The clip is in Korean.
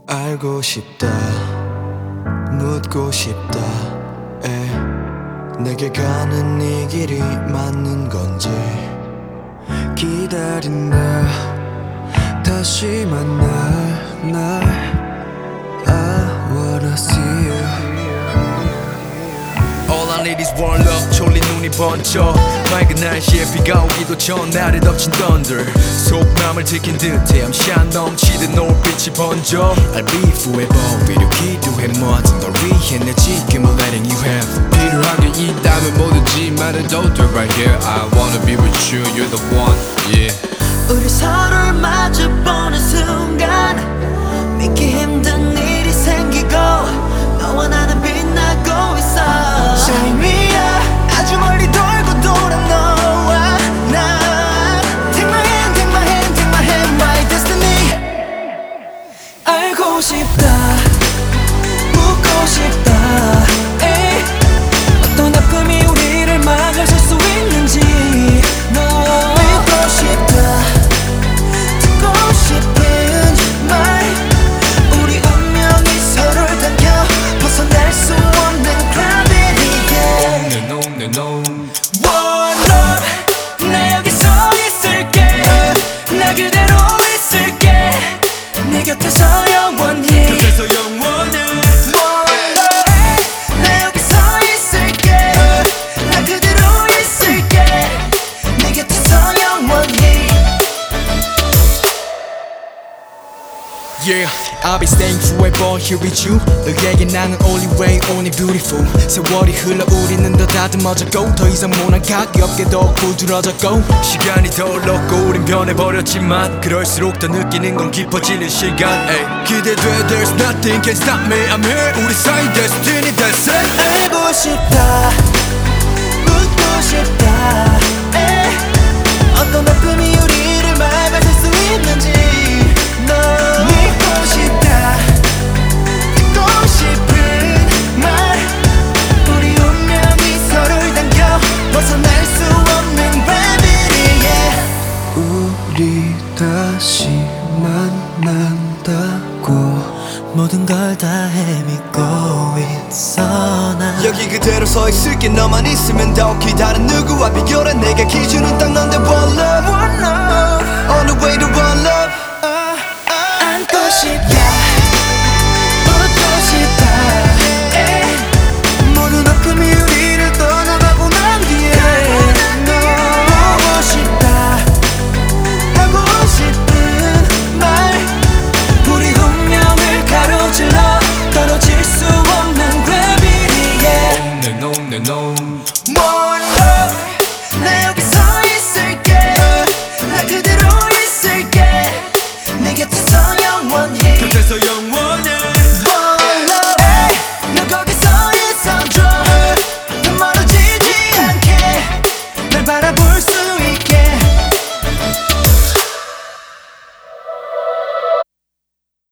알고 싶다 묻고 싶다 내게 가는 이 길이 맞는 건지 기다린다 다시 만날 날 I wanna see you All I need is one love 졸린 눈이 번져 맑은 날씨에 비가 오기도 전 나를 덮친 thunder 속마음을 지킨 듯해 암시한 넘치듯 노을빛이 번져 I'll be forever 위로 기도해 뭐든 널 위해 내 지금을 letting you have 필요한 게 있다면 뭐든지 말해도 돼 right here I wanna be with you, you're the one, yeah 우리 서로를 마주보는 순간 믿기 힘든 일이 생기고 너와 나는 빛나고 있어 Shine me up 아주 멀리 돌고 돌아 너와 나 Take my hand, take my hand, take my hand My destiny 알고 싶다 묻고 싶다 에이. 어떤 아픔이 우리를 막아설 수 있는지 너 믿고 싶다 듣고 싶은 말 우리 운명이 서로를 당겨 벗어날 수 없는 gravity yeah. No, no, no One love 나 여기 서 있을게 나 그대로 있을게 네 곁에서 영원히 곁에서 영원해 One love 나 여기 서 있을게 나 그대로 있을게 네 곁에서 영원히 Yeah, I'll be staying forever here with you 너에게 나는 only way, only beautiful 세월이 흘러 우리는 더 다듬어졌고 더 이상 모난 가볍게 더 부드러졌고 시간이 더 흘렀고 우린 변해버렸지만 그럴수록 더 느끼는 건 깊어지는 시간 ay. 기대돼 there's nothing can stop me I'm here 우리 사이 destiny that's it 알고 싶다 묻고 싶다 에이. 어떤 아픔이 우리를 막아설 수 있는지 너 믿고 싶다 듣고 싶은 말 우리 운명이 서로를 당겨 벗어날 수 없는 gravity yeah. 우리 다시 만난다고 모든 걸 다 헤매고 있어 난 여기 그대로 서 있을게 너만 있으면 더 기다린 누구와 비교해 내게 기준은 딱 넌데 one love One love On the way to one love 안고 싶다 웃고 싶다 에이. 모든 아픔이 우리를 떠나가고 난 뒤에 너 보고 싶다 하고 싶은 말 우리 운명을 가로질러 떨어질 수 없는 gravity yeah. No, no, no One love 나 여기 서 있을게 나 그대로 있을게 내 곁에서 영원히 곁에서 영원해